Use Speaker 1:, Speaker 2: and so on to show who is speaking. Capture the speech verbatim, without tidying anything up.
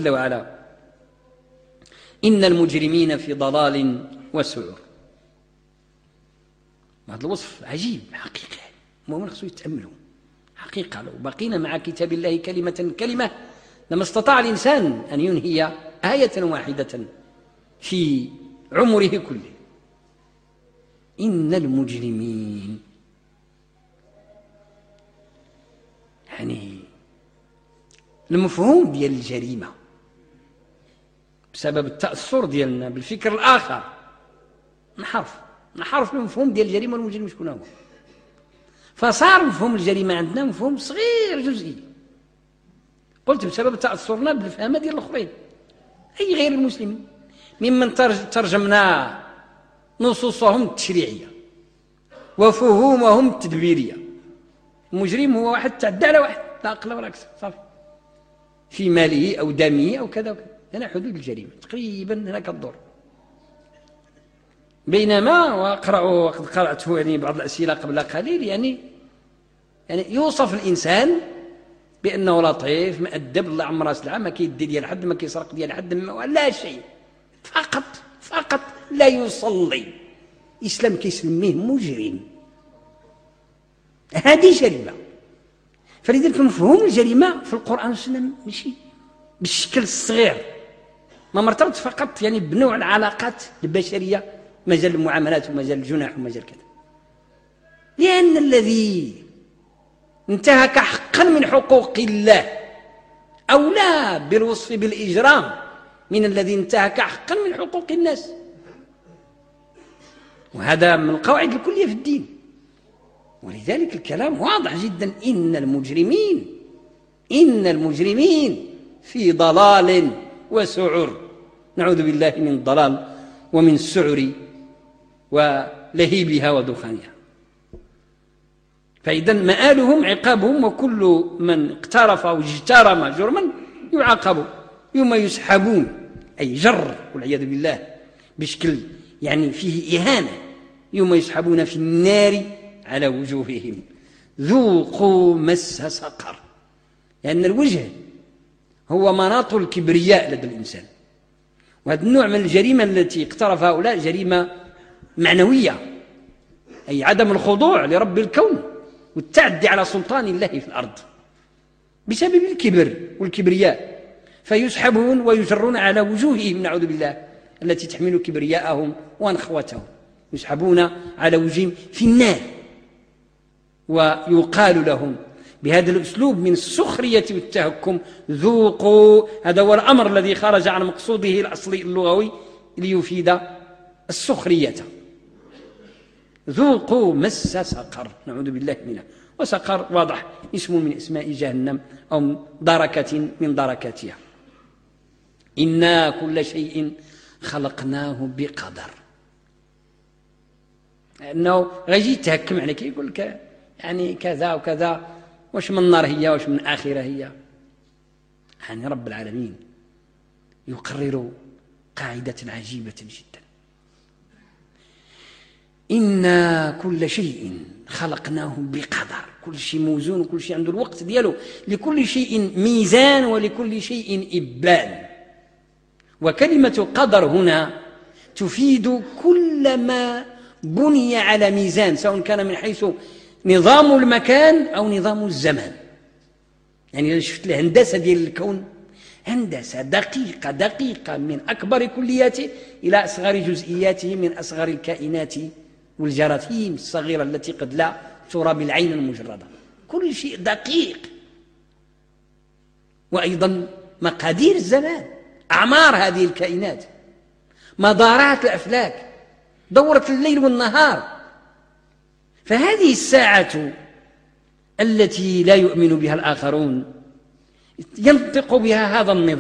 Speaker 1: جل وعلا: إن المجرمين في ضلال وسعر. هذا الوصف عجيب حقيقة، المؤمن خصو يتأملوا حقيقة. لو بقينا مع كتاب الله كلمة كلمة لما استطاع الإنسان أن ينهي آية واحدة في عمره كله. إن المجرمين، يعني المفهوم ديال الجريمة بسبب التأثر ديالنا بالفكر الآخر نحرف نحرف المفهوم ديال الجريمة والمجرم شكون هو، فصار مفهوم الجريمة عندنا مفهوم صغير جزئي، قلت بسبب تأثرنا بالفهمة ديال الآخرين أي غير المسلمين، ممن ترجمنا نصوصهم التشريعية وفهومهم التدبيرية. المجرم هو واحد تعدى على واحد لا أقل ولا أكثر، صافي، في ماله أو دمه أو كذا وكذا، هنا حدود الجريمة تقريبا هنا كالدور. بينما وأقرأ وقد قرأته يعني بعض الأسئلة قبل قليل، يعني يعني يوصف الإنسان بأنه لطيف مؤدب، الله عمره سلعة، ما كيدي ديال حد، ما كيسرق ديال حد، لا شيء، فقط فقط لا يصلي، الإسلام كيسميه مجرم. هذه جريمة. فلذلك مفهوم الجريمة في القرآن والسنة ماشي بالشكل الصغير، ما مرتبط فقط يعني بنوع العلاقات البشرية، مجال المعاملات ومجال الجناح ومجال كذا، لأن الذي انتهك حقا من حقوق الله أولى بالوصف بالإجرام من الذي انتهك حقا من حقوق الناس، وهذا من القواعد الكلية في الدين. ولذلك الكلام واضح جدا: إن المجرمين إن المجرمين في ضلال وسعر. نعوذ بالله من الضلال ومن السعر ولهيبها ودخانها. فإذا مآلهم عقابهم، وكل من اقترف أو اجترم جرما يعاقب، يوم يسحبون أي جر والعياذ بالله بشكل يعني فيه إهانة، يوم يسحبون في النار على وجوههم ذوقوا مس سقر، لأن الوجه هو مناط الكبرياء لدى الإنسان، وهذا النوع من الجريمة التي اقترف هؤلاء جريمة معنوية، أي عدم الخضوع لرب الكون والتعدي على سلطان الله في الأرض بسبب الكبر والكبرياء، فيسحبون ويجرون على وجوههم نعوذ بالله التي تحمل كبرياءهم ونخوتهم، يسحبون على وجوههم في النار، ويقال لهم بهذا الأسلوب من السخرية والتهكم: ذوقوا. هذا هو الأمر الذي خرج عن مقصوده الأصلي اللغوي ليفيد السخرية. ذوقوا مس سقر، نعوذ بالله منه. وسقر واضح اسم من اسماء جهنم أو دركة من دركاتها. إنا كل شيء خلقناه بقدر، لأنه غيجي يتهكم عليك يقول لك يعني كذا وكذا، واش من نار هي واش من آخرة هي. يعني رب العالمين يقرر قاعدة عجيبة جدا: إنا كل شيء خلقناه بقدر. كل شيء موزون وكل شيء عنده الوقت دياله، لكل شيء ميزان ولكل شيء إبان. وكلمة قدر هنا تفيد كل ما بني على ميزان، سواء كان من حيث نظام المكان أو نظام الزمان. يعني شفت الهندسة ديال الكون هندسة دقيقة دقيقة من أكبر كلياته إلى أصغر جزئياته، من أصغر الكائنات والجراثيم الصغيرة التي قد لا ترى بالعين المجردة، كل شيء دقيق. وأيضا مقادير الزمان، أعمار هذه الكائنات، مدارات الأفلاك، دورة الليل والنهار. فهذه الساعة التي لا يؤمن بها الآخرون ينطق بها هذا النظام.